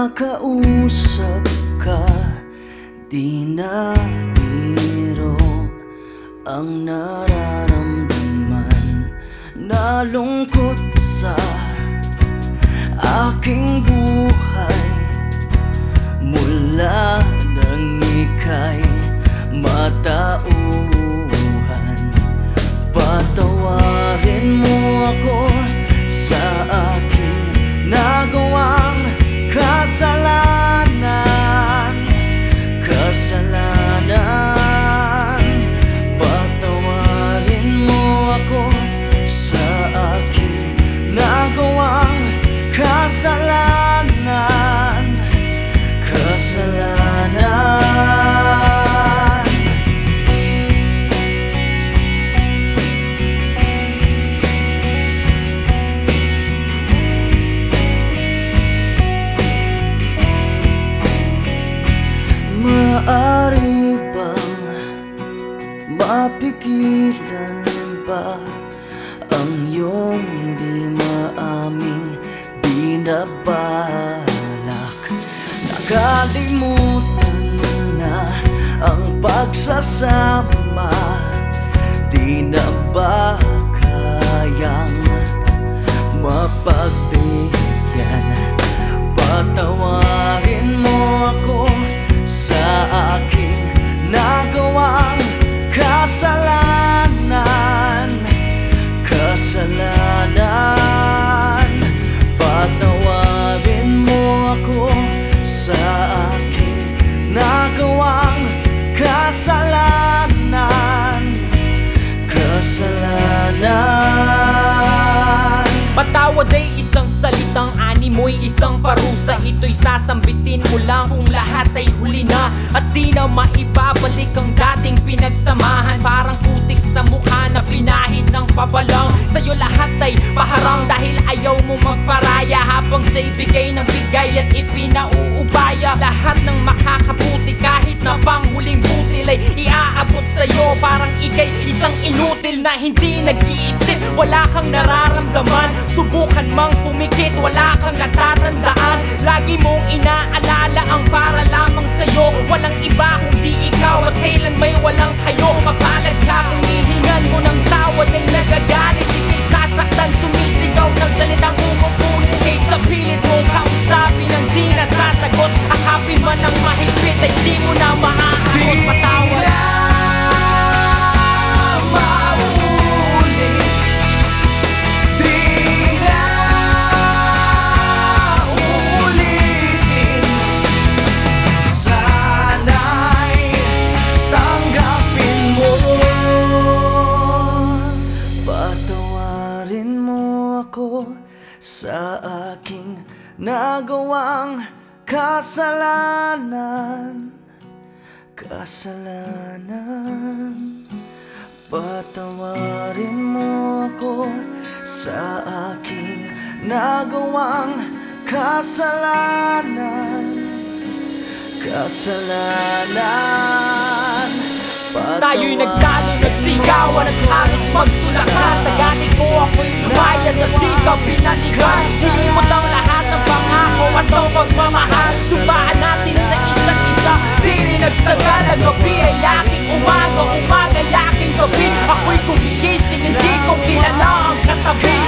makausap ka, di na biro ang nararamdaman. Nalungkot sa aking buhay mula nang ika'y matauhan. Patawarin mo ako sa aking nagawang kasalanan. Patawarin mo ako sa aking nagawang kasalanan. Maaari bang mapigilan ba ang iyong di maaming binabalak? Nakalimutan na ang pagsasama, di na ba kayang mapagbigyan? Patawarin mo ako sa aking nagawang kasalanan. Patawarin mo ako sa aking nagawang kasalanan. Patawad ay isang salitang, animoy isang parusa. Ito'y sasambitin mo lang kung lahat ay huli na, at di na maibabalik ang dating pinagsamahan. Parang putik sa mukha na pinahid ng pabalang. Sa'yo lahat ay paharang dahil ayaw mo magparaya, habang sa'y bigay ng bigay at ipinauubaya. Lahat ng makakabuti kahit na panghuling butil ay iaabot sa'yo. Parang ika'y isang inutil na hindi nag-iisip, wala kang nararamdaman. Subukan mang pumikit, wala kang natatandaan. Lagi mong inaalala ang para lamang sa'yo. Walang iba kundi ikaw at kailan may walang kayo. Mapalad ka kung hihingan mo ng tawad ay nagagalit. Ika'y sasaktan, sumisigaw ng salitang umupunin. Kaysa pilit mong kausapin ang di nasasagot. Akapin man ang mahigpit ay di mo na maaakot. Patawad sa aking nagawang kasalanan. Patawarin mo ako sa aking nagawang kasalanan. Tayo'y nagtalo, nagsigawan at halos magtulakan. Sa galit ko ako'y lumayas at di ka pinalikan. Silimot ang lahat ng pangako at ang pagmamahal. Subaan natin sa isa't isa, di rin nagtagal. Ang gabi ay aking umaga, umaga ay aking gabi. Ako'y gumigising, hindi ko kilala ang katabi.